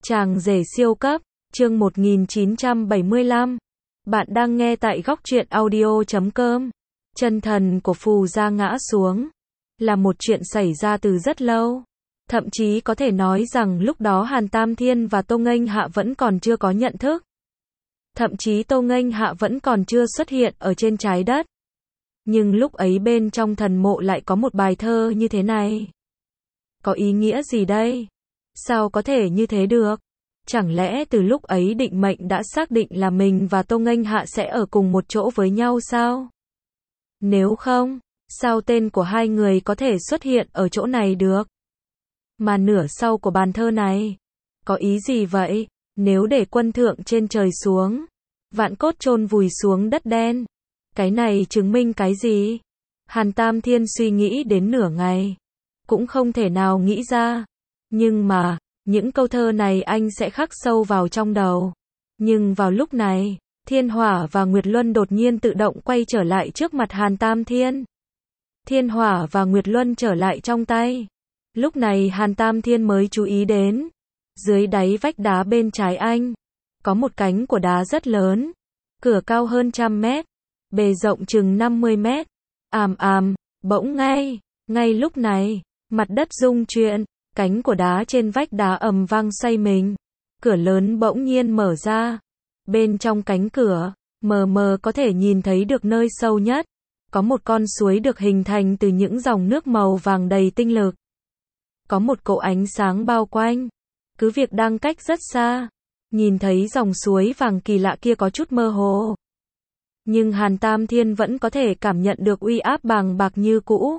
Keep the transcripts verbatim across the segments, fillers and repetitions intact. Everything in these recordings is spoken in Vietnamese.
Chàng rể siêu cấp, chương một nghìn chín trăm bảy mươi lăm. Bạn đang nghe tại góc truyện audio chấm com. Chân thần của Phù Gia ngã xuống là một chuyện xảy ra từ rất lâu. Thậm chí có thể nói rằng lúc đó Hàn Tam Thiên và Tô Nghênh Hạ vẫn còn chưa có nhận thức. Thậm chí Tô Nghênh Hạ vẫn còn chưa xuất hiện ở trên trái đất. Nhưng lúc ấy bên trong thần mộ lại có một bài thơ như thế này. Có ý nghĩa gì đây? Sao có thể như thế được? Chẳng lẽ từ lúc ấy định mệnh đã xác định là mình và Tô Nghênh Hạ sẽ ở cùng một chỗ với nhau sao? Nếu không, sao tên của hai người có thể xuất hiện ở chỗ này được? Mà nửa sau của bài thơ này, có ý gì vậy? Nếu để quân thượng trên trời xuống, vạn cốt chôn vùi xuống đất đen, cái này chứng minh cái gì? Hàn Tam Thiên suy nghĩ đến nửa ngày, cũng không thể nào nghĩ ra. Nhưng mà, những câu thơ này anh sẽ khắc sâu vào trong đầu. Nhưng vào lúc này, Thiên Hỏa và Nguyệt Luân đột nhiên tự động quay trở lại trước mặt Hàn Tam Thiên. Thiên Hỏa và Nguyệt Luân trở lại trong tay. Lúc này Hàn Tam Thiên mới chú ý đến, dưới đáy vách đá bên trái anh, có một cánh của đá rất lớn, cửa cao hơn trăm mét, bề rộng chừng năm mươi mét. Àm àm, bỗng ngay, ngay lúc này, mặt đất rung chuyển, cánh của đá trên vách đá ầm vang xoay mình. Cửa lớn bỗng nhiên mở ra. Bên trong cánh cửa, mờ mờ có thể nhìn thấy được nơi sâu nhất. Có một con suối được hình thành từ những dòng nước màu vàng đầy tinh lực. Có một cỗ ánh sáng bao quanh. Cứ việc đang cách rất xa, nhìn thấy dòng suối vàng kỳ lạ kia có chút mơ hồ. Nhưng Hàn Tam Thiên vẫn có thể cảm nhận được uy áp bàng bạc như cũ.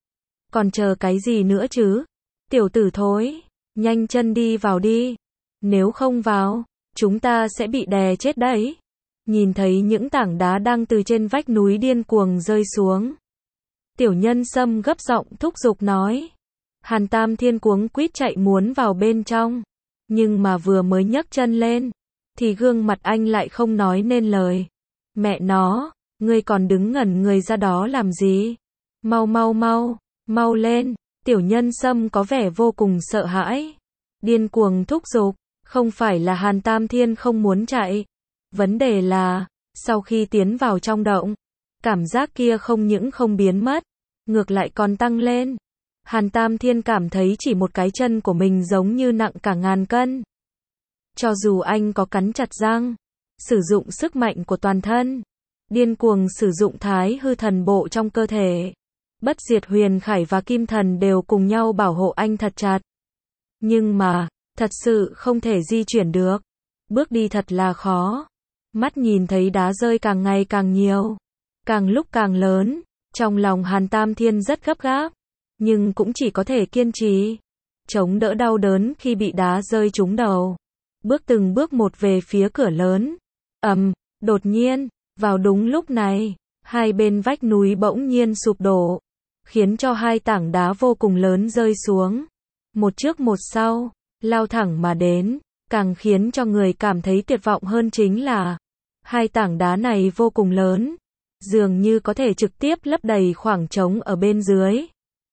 Còn chờ cái gì nữa chứ? Tiểu tử thối, nhanh chân đi vào đi. Nếu không vào, chúng ta sẽ bị đè chết đấy. Nhìn thấy những tảng đá đang từ trên vách núi điên cuồng rơi xuống. Tiểu Nhân Sâm gấp giọng thúc giục nói. Hàn Tam Thiên cuống quýt chạy muốn vào bên trong. Nhưng mà vừa mới nhấc chân lên, thì gương mặt anh lại không nói nên lời. Mẹ nó, ngươi còn đứng ngẩn người ra đó làm gì? Mau mau mau, mau lên. Tiểu Nhân Sâm có vẻ vô cùng sợ hãi. Điên cuồng thúc giục, không phải là Hàn Tam Thiên không muốn chạy. Vấn đề là, sau khi tiến vào trong động, cảm giác kia không những không biến mất, ngược lại còn tăng lên. Hàn Tam Thiên cảm thấy chỉ một cái chân của mình giống như nặng cả ngàn cân. Cho dù anh có cắn chặt răng, sử dụng sức mạnh của toàn thân, điên cuồng sử dụng thái hư thần bộ trong cơ thể. Bất diệt huyền khải và kim thần đều cùng nhau bảo hộ anh thật chặt. Nhưng mà, thật sự không thể di chuyển được. Bước đi thật là khó. Mắt nhìn thấy đá rơi càng ngày càng nhiều, càng lúc càng lớn. Trong lòng Hàn Tam Thiên rất gấp gáp, nhưng cũng chỉ có thể kiên trì, chống đỡ đau đớn khi bị đá rơi trúng đầu. Bước từng bước một về phía cửa lớn. Ầm, đột nhiên, vào đúng lúc này, hai bên vách núi bỗng nhiên sụp đổ, khiến cho hai tảng đá vô cùng lớn rơi xuống. Một trước một sau, lao thẳng mà đến. Càng khiến cho người cảm thấy tuyệt vọng hơn chính là, hai tảng đá này vô cùng lớn, dường như có thể trực tiếp lấp đầy khoảng trống ở bên dưới.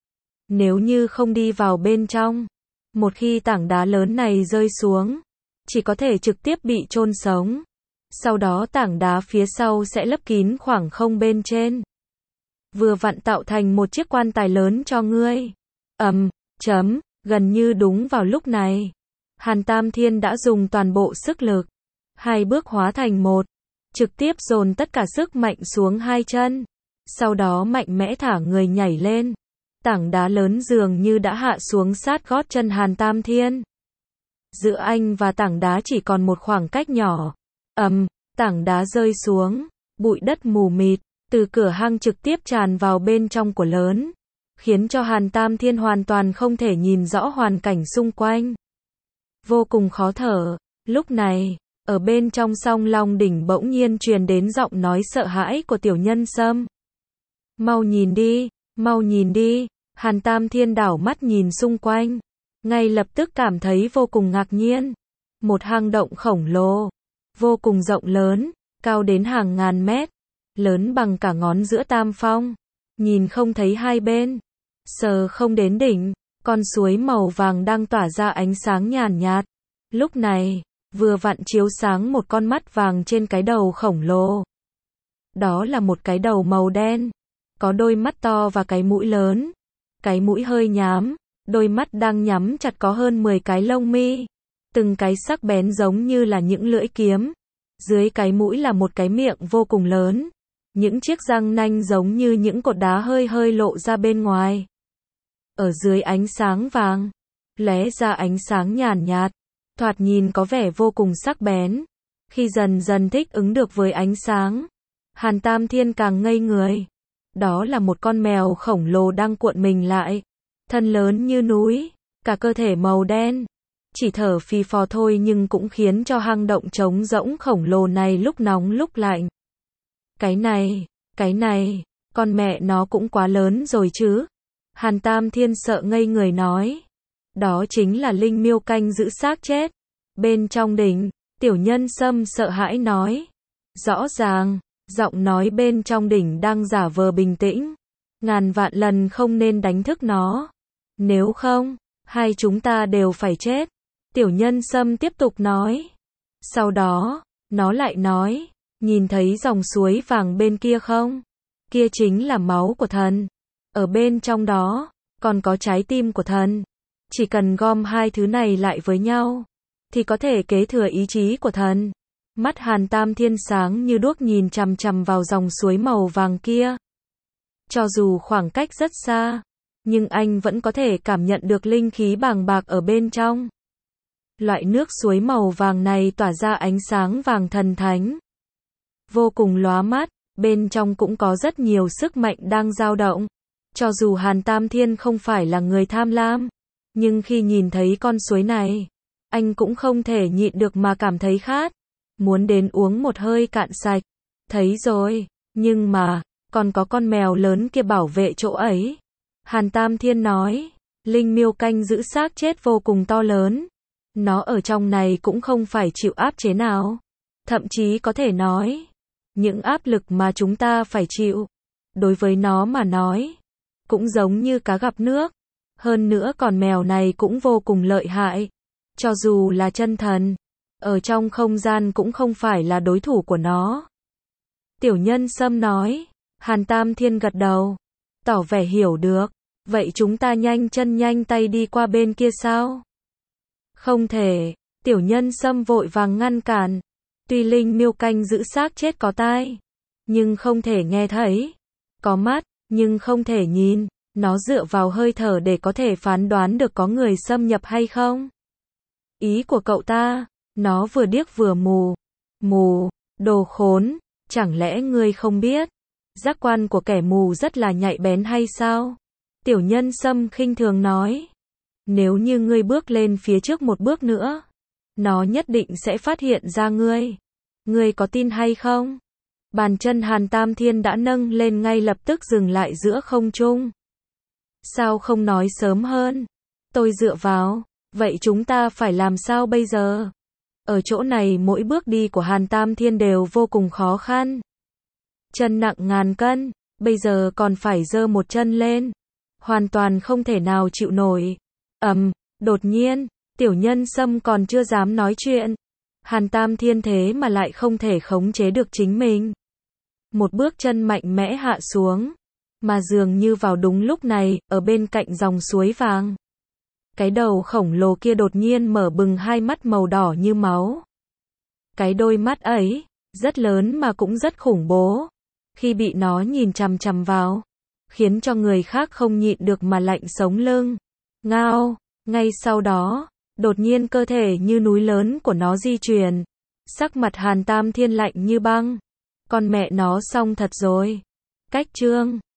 Nếu như không đi vào bên trong, một khi tảng đá lớn này rơi xuống, chỉ có thể trực tiếp bị chôn sống. Sau đó tảng đá phía sau sẽ lấp kín khoảng không bên trên. Vừa vặn tạo thành một chiếc quan tài lớn cho ngươi. Ầm, chấm, gần như đúng vào lúc này, Hàn Tam Thiên đã dùng toàn bộ sức lực. Hai bước hóa thành một, trực tiếp dồn tất cả sức mạnh xuống hai chân. Sau đó mạnh mẽ thả người nhảy lên. Tảng đá lớn dường như đã hạ xuống sát gót chân Hàn Tam Thiên. Giữa anh và tảng đá chỉ còn một khoảng cách nhỏ. Ầm, tảng đá rơi xuống, bụi đất mù mịt, từ cửa hang trực tiếp tràn vào bên trong của lớn, khiến cho Hàn Tam Thiên hoàn toàn không thể nhìn rõ hoàn cảnh xung quanh. Vô cùng khó thở. Lúc này, ở bên trong Song Long đỉnh bỗng nhiên truyền đến giọng nói sợ hãi của Tiểu Nhân Sâm. Mau nhìn đi, mau nhìn đi. Hàn Tam Thiên đảo mắt nhìn xung quanh, ngay lập tức cảm thấy vô cùng ngạc nhiên. Một hang động khổng lồ, vô cùng rộng lớn, cao đến hàng ngàn mét, lớn bằng cả ngón giữa Tam Phong, nhìn không thấy hai bên, sờ không đến đỉnh. Con suối màu vàng đang tỏa ra ánh sáng nhàn nhạt, Lúc này, vừa vặn chiếu sáng một con mắt vàng trên cái đầu khổng lồ. Đó là một cái đầu màu đen, có đôi mắt to và cái mũi lớn. Cái mũi hơi nhám, đôi mắt đang nhắm chặt có hơn mười cái lông mi. Từng cái sắc bén giống như là những lưỡi kiếm. Dưới cái mũi là một cái miệng vô cùng lớn. Những chiếc răng nanh giống như những cột đá hơi hơi lộ ra bên ngoài. Ở dưới ánh sáng vàng, lóe ra ánh sáng nhàn nhạt, thoạt nhìn có vẻ vô cùng sắc bén. Khi dần dần thích ứng được với ánh sáng, Hàn Tam Thiên càng ngây người. Đó là một con mèo khổng lồ đang cuộn mình lại, thân lớn như núi, cả cơ thể màu đen. Chỉ thở phì phò thôi nhưng cũng khiến cho hang động trống rỗng khổng lồ này lúc nóng lúc lạnh. Cái này, cái này, con mẹ nó cũng quá lớn rồi chứ. Hàn Tam Thiên sợ ngây người nói. Đó chính là linh miêu canh giữ xác chết. Bên trong đỉnh, Tiểu Nhân Sâm sợ hãi nói. Rõ ràng, giọng nói bên trong đỉnh đang giả vờ bình tĩnh. Ngàn vạn lần không nên đánh thức nó. Nếu không, hai chúng ta đều phải chết. Tiểu Nhân Sâm tiếp tục nói. Sau đó, nó lại nói. Nhìn thấy dòng suối vàng bên kia không? Kia chính là máu của thần. Ở bên trong đó, còn có trái tim của thần. Chỉ cần gom hai thứ này lại với nhau, thì có thể kế thừa ý chí của thần. Mắt Hàn Tam Thiên sáng như đuốc nhìn chằm chằm vào dòng suối màu vàng kia. Cho dù khoảng cách rất xa, nhưng anh vẫn có thể cảm nhận được linh khí bàng bạc ở bên trong. Loại nước suối màu vàng này tỏa ra ánh sáng vàng thần thánh. Vô cùng lóa mắt, bên trong cũng có rất nhiều sức mạnh đang dao động. Cho dù Hàn Tam Thiên không phải là người tham lam, nhưng khi nhìn thấy con suối này, anh cũng không thể nhịn được mà cảm thấy khát. Muốn đến uống một hơi cạn sạch. Thấy rồi, nhưng mà, còn có con mèo lớn kia bảo vệ chỗ ấy. Hàn Tam Thiên nói, linh miêu canh giữ xác chết vô cùng to lớn. Nó ở trong này cũng không phải chịu áp chế nào. Thậm chí có thể nói, những áp lực mà chúng ta phải chịu, đối với nó mà nói, cũng giống như cá gặp nước. Hơn nữa con mèo này cũng vô cùng lợi hại. Cho dù là chân thần, ở trong không gian cũng không phải là đối thủ của nó. Tiểu Nhân Sâm nói. Hàn Tam Thiên gật đầu, tỏ vẻ hiểu được. Vậy chúng ta nhanh chân nhanh tay đi qua bên kia sao? Không thể. Tiểu Nhân Sâm vội vàng ngăn cản. Tuy linh miêu canh giữ xác chết có tai, nhưng không thể nghe thấy. Có mắt, nhưng không thể nhìn. Nó dựa vào hơi thở để có thể phán đoán được có người xâm nhập hay không. Ý của cậu ta, nó vừa điếc vừa mù. Mù, đồ khốn, chẳng lẽ ngươi không biết? Giác quan của kẻ mù rất là nhạy bén hay sao? Tiểu Nhân Sâm khinh thường nói. Nếu như ngươi bước lên phía trước một bước nữa, nó nhất định sẽ phát hiện ra ngươi. Ngươi có tin hay không? Bàn chân Hàn Tam Thiên đã nâng lên ngay lập tức dừng lại giữa không trung. Sao không nói sớm hơn? Tôi dựa vào. Vậy chúng ta phải làm sao bây giờ? Ở chỗ này mỗi bước đi của Hàn Tam Thiên đều vô cùng khó khăn. Chân nặng ngàn cân, bây giờ còn phải giơ một chân lên. Hoàn toàn không thể nào chịu nổi. Ầm, đột nhiên, Tiểu Nhân Sâm còn chưa dám nói chuyện. Hàn Tam Thiên thế mà lại không thể khống chế được chính mình. Một bước chân mạnh mẽ hạ xuống. Mà dường như vào đúng lúc này, ở bên cạnh dòng suối vàng. Cái đầu khổng lồ kia đột nhiên mở bừng hai mắt màu đỏ như máu. Cái đôi mắt ấy, rất lớn mà cũng rất khủng bố. Khi bị nó nhìn chằm chằm vào, khiến cho người khác không nhịn được mà lạnh sống lưng. Ngao, ngay sau đó, đột nhiên cơ thể như núi lớn của nó di chuyển. Sắc mặt Hàn Tam Thiên lạnh như băng. Con mẹ nó xong thật rồi. Cách chương